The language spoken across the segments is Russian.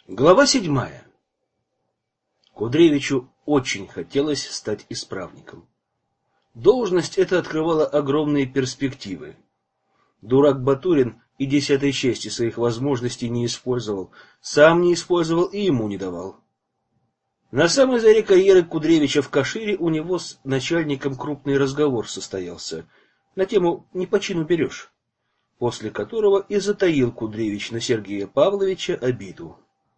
Глава 7. Кудревичу очень хотелось стать исправником. Должность эта открывала огромные перспективы. Дурак Батурин и 10 части своих возможностей не использовал, сам не использовал и ему не давал. На самой заре карьеры Кудревича в Кашире у него с начальником крупный разговор состоялся на тему «Не по чину берешь», после которого и затаил Кудревич на Сергея Павловича обиду.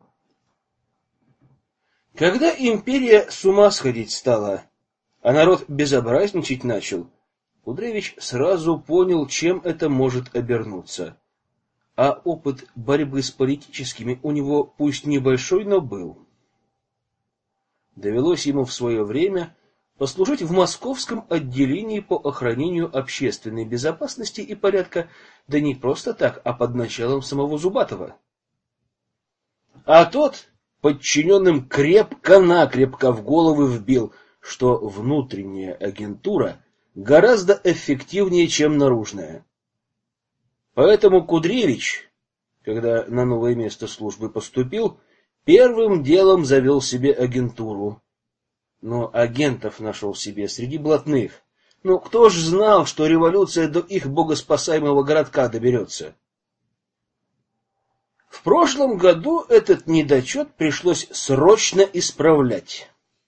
Когда империя с ума сходить стала, а народ безобразничать начал, Кудревич сразу понял, чем это может обернуться. А опыт борьбы с политическими у него пусть небольшой, но был. Довелось ему в свое время послужить в московском отделении по охранению общественной безопасности и порядка, да не просто так, а под началом самого Зубатова. А тот подчиненным крепко-накрепко в головы вбил, что внутренняя агентура гораздо эффективнее, чем наружная. Поэтому Кудревич, когда на новое место службы поступил, первым делом завел себе агентуру. Но агентов нашел себе среди блатных. Ну, кто ж знал, что революция до их богоспасаемого городка доберется? В прошлом году этот недочет пришлось срочно исправлять.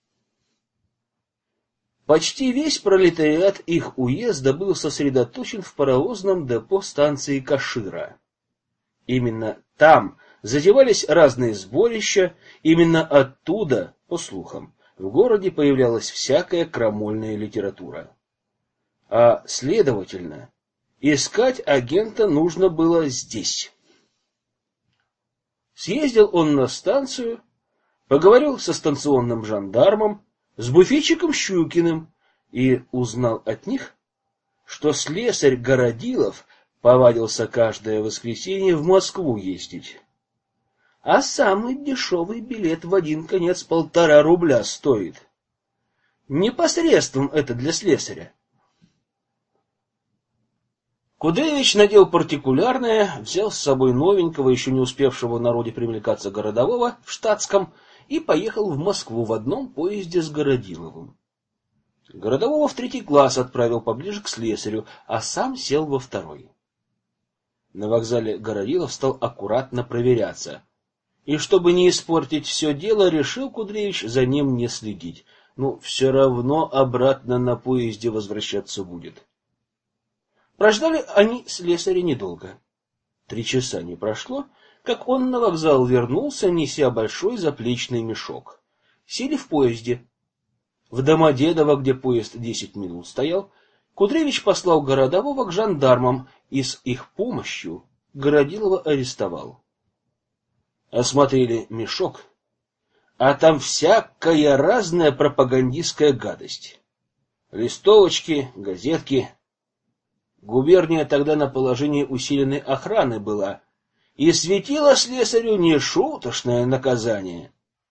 Почти весь пролетариат их уезда был сосредоточен в паровозном депо станции Кашира. Именно там затевались разные сборища, именно оттуда, по слухам, в городе появлялась всякая крамольная литература. А, следовательно, искать агента нужно было здесь. Съездил он на станцию, поговорил со станционным жандармом, с буфетчиком Щукиным и узнал от них, что слесарь Городилов повадился каждое воскресенье в Москву ездить. А самый дешевый билет в один конец 1,5 рубля стоит. Непосредством это для слесаря. Кудревич надел партикулярное, взял с собой новенького, еще не успевшего в народе привлекаться городового в штатском, и поехал в Москву в одном поезде с Городиловым. Городового в 3 класс отправил поближе к слесарю, а сам сел во 2. На вокзале Городилов стал аккуратно проверяться. И чтобы не испортить все дело, решил Кудревич за ним не следить. Ну, все равно обратно на поезде возвращаться будет. Прождали они слесаря недолго. 3 часа не прошло, как он на вокзал вернулся, неся большой заплечный мешок. Сели в поезде. В Домодедово, где поезд 10 минут стоял, Кудревич послал городового к жандармам и с их помощью Городилова арестовал. Осмотрели мешок, а там всякая разная пропагандистская гадость. Листовочки, газетки. Губерния тогда на положении усиленной охраны была, и светило слесарю нешуточное наказание.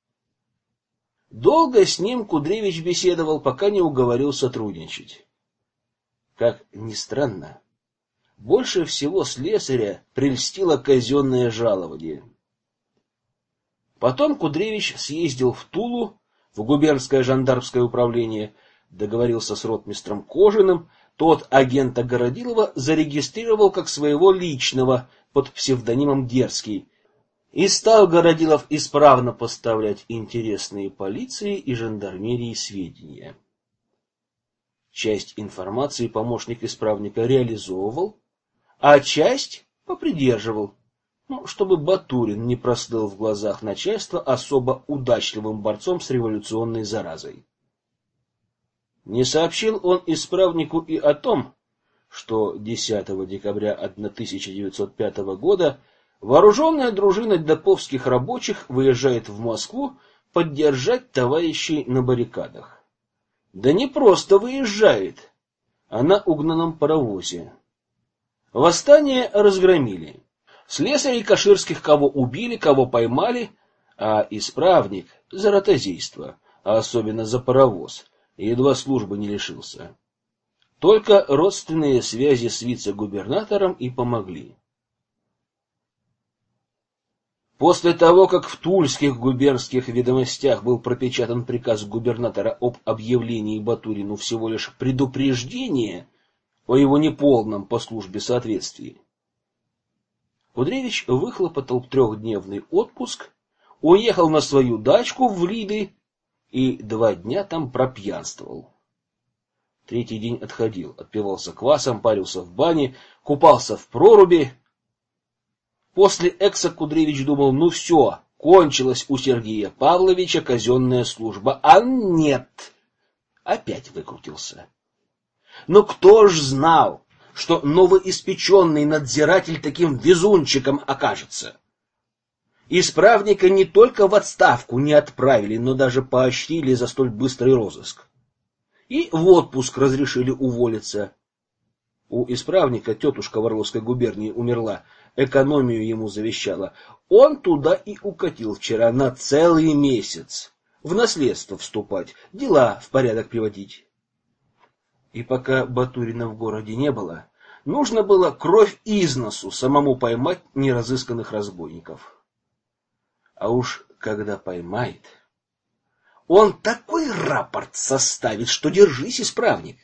Долго с ним Кудревич беседовал, пока не уговорил сотрудничать. Как ни странно, больше всего слесаря прельстило казенное жалование. Потом Кудревич съездил в Тулу, в губернское жандармское управление, договорился с ротмистром Кожиным. Тот агента Городилова зарегистрировал как своего личного под псевдонимом Дерзкий, и стал Городилов исправно поставлять интересные полиции и жандармерии сведения. Часть информации помощник исправника реализовывал, а часть попридерживал, чтобы Батурин не прослыл в глазах начальства особо удачливым борцом с революционной заразой. Не сообщил он исправнику и о том, что 10 декабря 1905 года вооруженная дружина деповских рабочих выезжает в Москву поддержать товарищей на баррикадах. Да не просто выезжает, а на угнанном паровозе. Восстание разгромили. Слесарей каширских кого убили, кого поймали, а исправник за ротозейство, а особенно за паровоз, едва службы не лишился. Только родственные связи с вице-губернатором и помогли. После того, как в Тульских губернских ведомостях был пропечатан приказ губернатора об объявлении Батурину всего лишь предупреждения о его неполном по службе соответствии, Кудревич выхлопотал трехдневный отпуск, уехал на свою дачку в Лиды и 2 дня там пропьянствовал. Третий день отходил, отпивался квасом, парился в бане, купался в проруби. После экса Кудревич думал, ну все, кончилась у Сергея Павловича казенная служба, а нет, опять выкрутился. Но кто ж знал, что новоиспеченный надзиратель таким везунчиком окажется? Исправника не только в отставку не отправили, но даже поощрили за столь быстрый розыск. И в отпуск разрешили уволиться. У исправника тетушка в Орловской губернии умерла, экономию ему завещала. Он туда и укатил вчера на целый месяц. В наследство вступать, дела в порядок приводить. И пока Батурина в городе не было, нужно было кровь из носу самому поймать неразысканных разбойников. А уж когда поймает, он такой рапорт составит, что держись, исправник.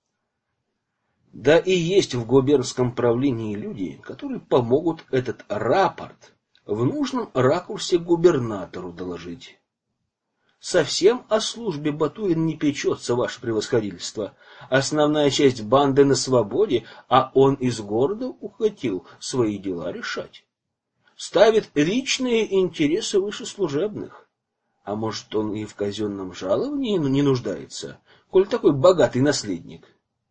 Да и есть в губернском правлении люди, которые помогут этот рапорт в нужном ракурсе губернатору доложить. Совсем о службе Батурин не печется, ваше превосходительство. Основная часть банды на свободе, а он из города укатил свои дела решать. Ставит личные интересы выше служебных. А может, он и в казенном жаловании не нуждается, коль такой богатый наследник.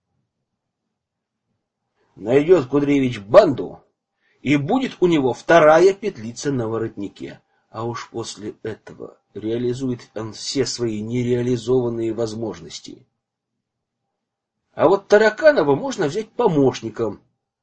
Найдет Кудревич банду, и будет у него вторая петлица на воротнике. А уж после этого реализует он все свои нереализованные возможности. А вот Тараканова можно взять помощником.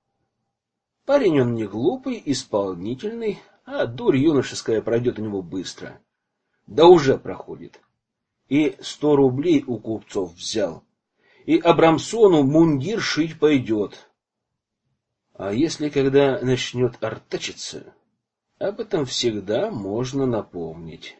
Парень он не глупый, исполнительный, а дурь юношеская пройдет у него быстро. Да уже проходит. И 100 рублей у купцов взял. И Абрамсону мундир шить пойдет. А если когда начнет артачиться, об этом всегда можно напомнить.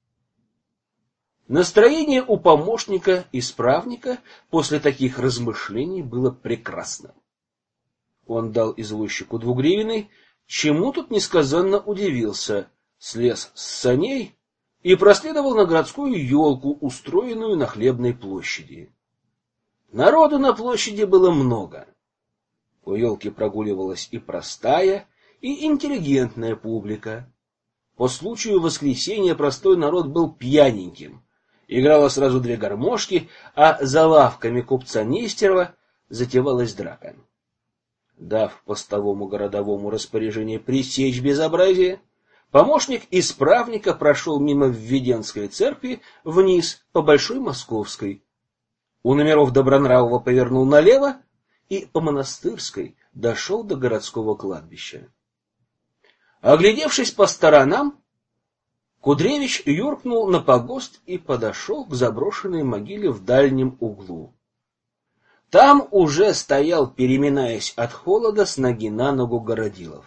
Настроение у помощника-исправника после таких размышлений было прекрасно. Он дал извозчику 2 гривны, чему тут несказанно удивился, слез с саней и проследовал на городскую елку, устроенную на Хлебной площади. Народу на площади было много. У елки прогуливалась и простая, и интеллигентная публика. По случаю воскресенья простой народ был пьяненьким. Играло сразу 2 гармошки, а за лавками купца Нестерова затевалась драка. Дав постовому городовому распоряжение пресечь безобразие, помощник исправника прошел мимо Введенской церкви вниз по Большой Московской. У номеров Добронравова повернул налево и по Монастырской дошел до городского кладбища. Оглядевшись по сторонам, Кудревич юркнул на погост и подошел к заброшенной могиле в дальнем углу. Там уже стоял, переминаясь от холода, с ноги на ногу Городилов.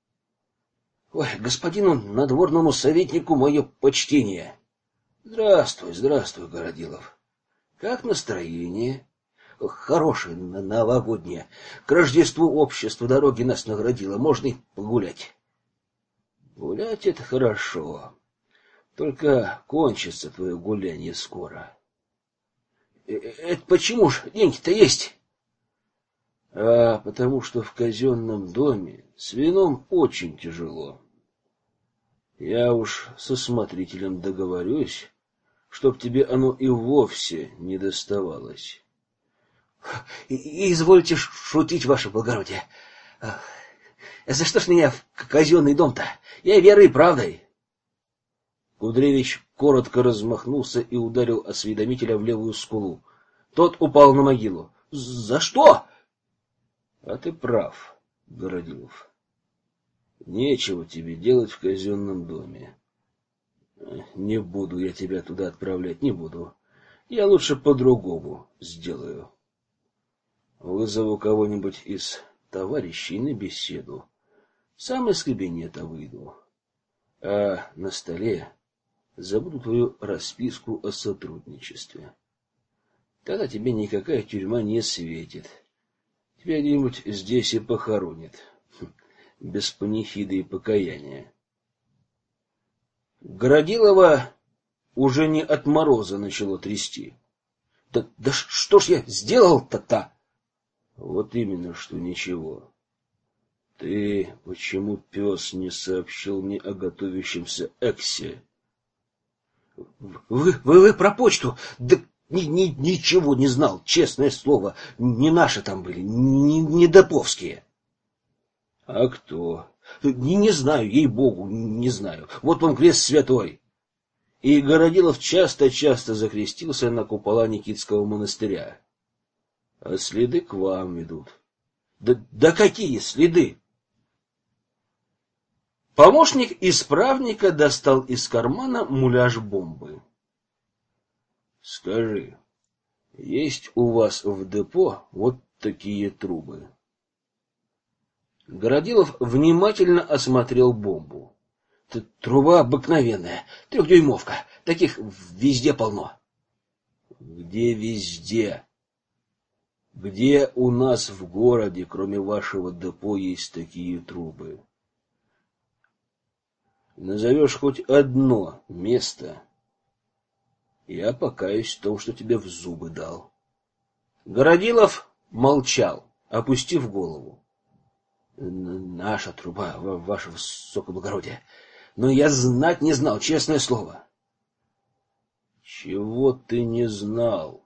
— Ой, господину надворному советнику мое почтение. — Здравствуй, здравствуй, Городилов. Как настроение? — Хорошее новогоднее. К Рождеству общество дороги нас наградило, можно и погулять. — Гулять — это хорошо. Только кончится твое гуляние скоро. Это почему ж? Деньги-то есть. А потому что в казенном доме с вином очень тяжело. Я уж со смотрителем договорюсь, чтоб тебе оно и вовсе не доставалось. Извольте шутить, ваше благородие. За что ж меня в казенный дом-то? Я верой и правдой. Кудревич коротко размахнулся и ударил осведомителя в левую скулу. Тот упал на могилу. — За что? — А ты прав, Городилов. Нечего тебе делать в казенном доме. Не буду я тебя туда отправлять, не буду. Я лучше по-другому сделаю. Вызову кого-нибудь из товарищей на беседу. Сам из кабинета выйду. А на столе забуду твою расписку о сотрудничестве. Тогда тебе никакая тюрьма не светит. Тебя где-нибудь здесь и похоронят. Без панихиды и покаяния. Городилова уже не от мороза начало трясти. Да что ж я сделал-то-то? Вот именно, что ничего. Ты почему, пес, не сообщил мне о готовящемся эксе? Вы про почту? Да ничего не знал, честное слово. Не наши там были, не доповские. А кто? Не знаю, ей-богу, не знаю. Вот вам крест святой. И Городилов часто-часто закрестился на купола Никитского монастыря. А следы к вам ведут. Да какие следы? Помощник исправника достал из кармана муляж бомбы. Скажи, есть у вас в депо вот такие трубы? Городилов внимательно осмотрел бомбу. Труба обыкновенная, 3-дюймовка. Таких везде полно. Где везде? Где у нас в городе, кроме вашего депо, есть такие трубы? Назовешь хоть одно место, я покаюсь в том, что тебе в зубы дал. Городилов молчал, опустив голову. Наша труба, ваше высокоблагородие. Но я знать не знал, честное слово. Чего ты не знал?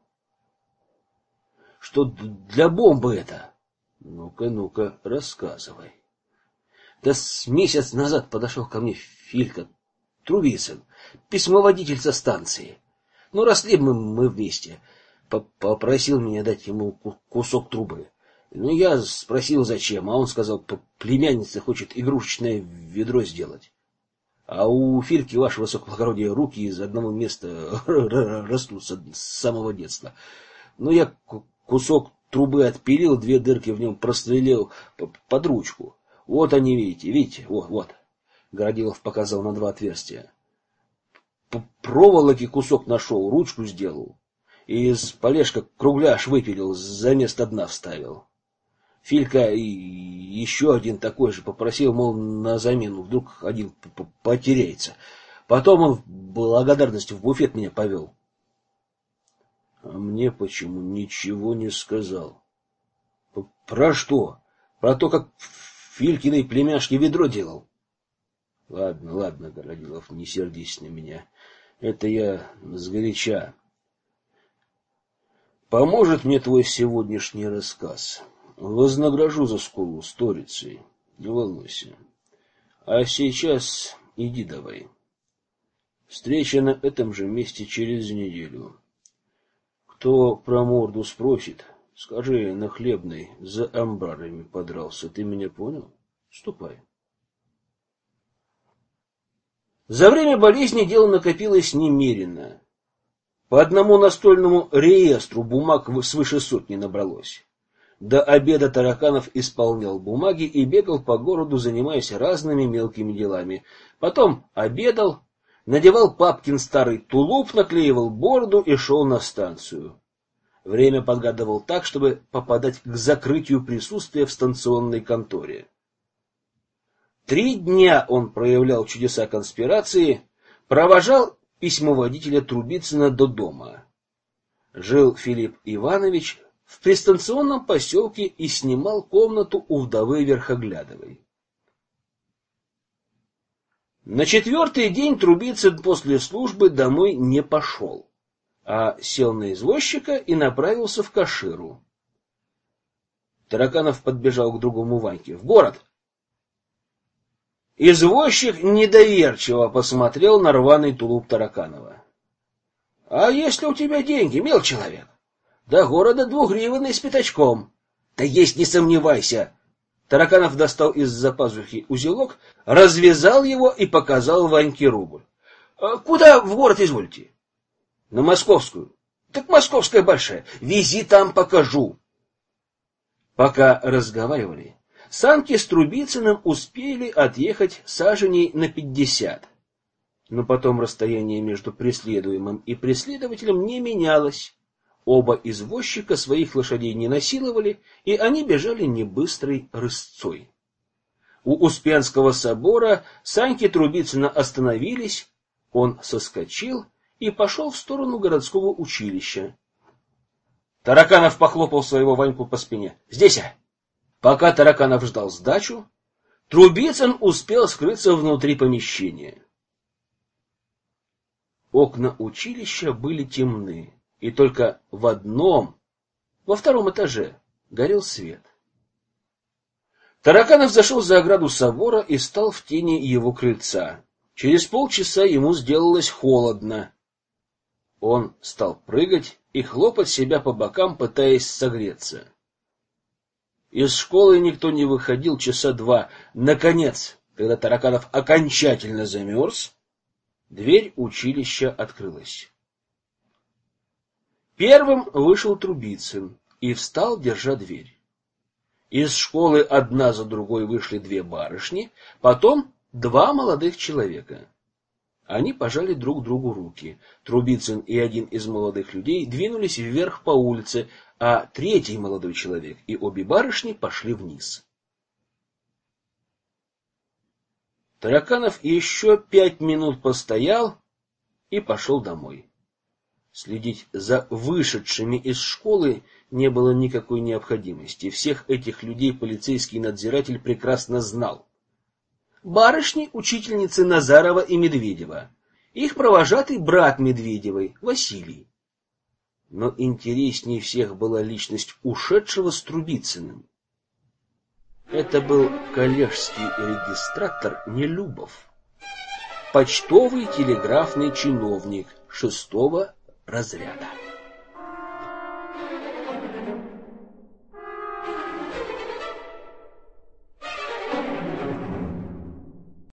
Что для бомбы это? Ну-ка, рассказывай. Да с месяц назад подошел ко мне Филька Трубицын, письмоводитель со станции. Ну, росли мы вместе. Попросил меня дать ему кусок трубы. Ну, я спросил, зачем, а он сказал, племянница хочет игрушечное ведро сделать. А у Фильки, ваше высокоблагородие, руки из одного места растут с самого детства. Ну, я кусок трубы отпилил, 2 дырки в нем прострелил под ручку. Вот они, видите, вот. Городилов показал на 2 отверстия. Проволоки кусок нашел, ручку сделал. И из полежка кругляш выпилил, за место дна вставил. Филька и еще один такой же попросил, мол, на замену, вдруг один потеряется. Потом он в благодарность в буфет меня повел. А мне почему ничего не сказал? Про что? Про то, как Филькиной племяшке ведро делал? Ладно, Городилов, не сердись на меня. Это я сгоряча. Поможет мне твой сегодняшний рассказ. Вознагражу за скулу сторицей. Не волнуйся. А сейчас иди давай. Встреча на этом же месте через неделю. Кто про морду спросит, скажи, на Хлебной за амбарами подрался. Ты меня понял? Ступай. За время болезни дело накопилось немерено. По одному настольному реестру бумаг свыше 100 набралось. До обеда Тараканов исполнял бумаги и бегал по городу, занимаясь разными мелкими делами. Потом обедал, надевал папкин старый тулуп, наклеивал бороду и шел на станцию. Время подгадывал так, чтобы попадать к закрытию присутствия в станционной конторе. 3 дня он проявлял чудеса конспирации, провожал письмоводителя Трубицына до дома. Жил Филипп Иванович в пристанционном поселке и снимал комнату у вдовы Верхоглядовой. На 4-й день Трубицын после службы домой не пошел, а сел на извозчика и направился в Каширу. Тараканов подбежал к другому Ваньке. В город! Извозчик недоверчиво посмотрел на рваный тулуп Тараканова. — А если у тебя деньги, мил человек? До города 2 гривны с пятачком. Да есть, не сомневайся. Тараканов достал из-за пазухи узелок, развязал его и показал Ваньке рубль. — Куда в город извольте? — На Московскую. — Так Московская большая. Вези, там покажу. Пока разговаривали, санки с Трубицыным успели отъехать саженей на 50. Но потом расстояние между преследуемым и преследователем не менялось. Оба извозчика своих лошадей не насиловали, и они бежали небыстрой рысцой. У Успенского собора санки Трубицына остановились, он соскочил и пошел в сторону городского училища. Тараканов похлопал своего Ваньку по спине. «Здесь я!» Пока Тараканов ждал сдачу, Трубицын успел скрыться внутри помещения. Окна училища были темны, и только во втором этаже, горел свет. Тараканов зашел за ограду собора и стал в тени его крыльца. Через полчаса ему сделалось холодно. Он стал прыгать и хлопать себя по бокам, пытаясь согреться. Из школы никто не выходил часа 2. Наконец, когда Тараканов окончательно замерз, дверь училища открылась. Первым вышел Трубицын и встал, держа дверь. Из школы одна за другой вышли 2 барышни, потом 2 молодых человека. Они пожали друг другу руки. Трубицын и один из молодых людей двинулись вверх по улице, а 3-й молодой человек и обе барышни пошли вниз. Тараканов еще 5 минут постоял и пошел домой. Следить за вышедшими из школы не было никакой необходимости. Всех этих людей полицейский надзиратель прекрасно знал. Барышни — учительницы Назарова и Медведева. Их провожатый брат Медведевой, Василий. Но интереснее всех была личность ушедшего с Трубицыным. Это был коллежский регистратор Нелюбов, почтовый телеграфный чиновник 6-го разряда.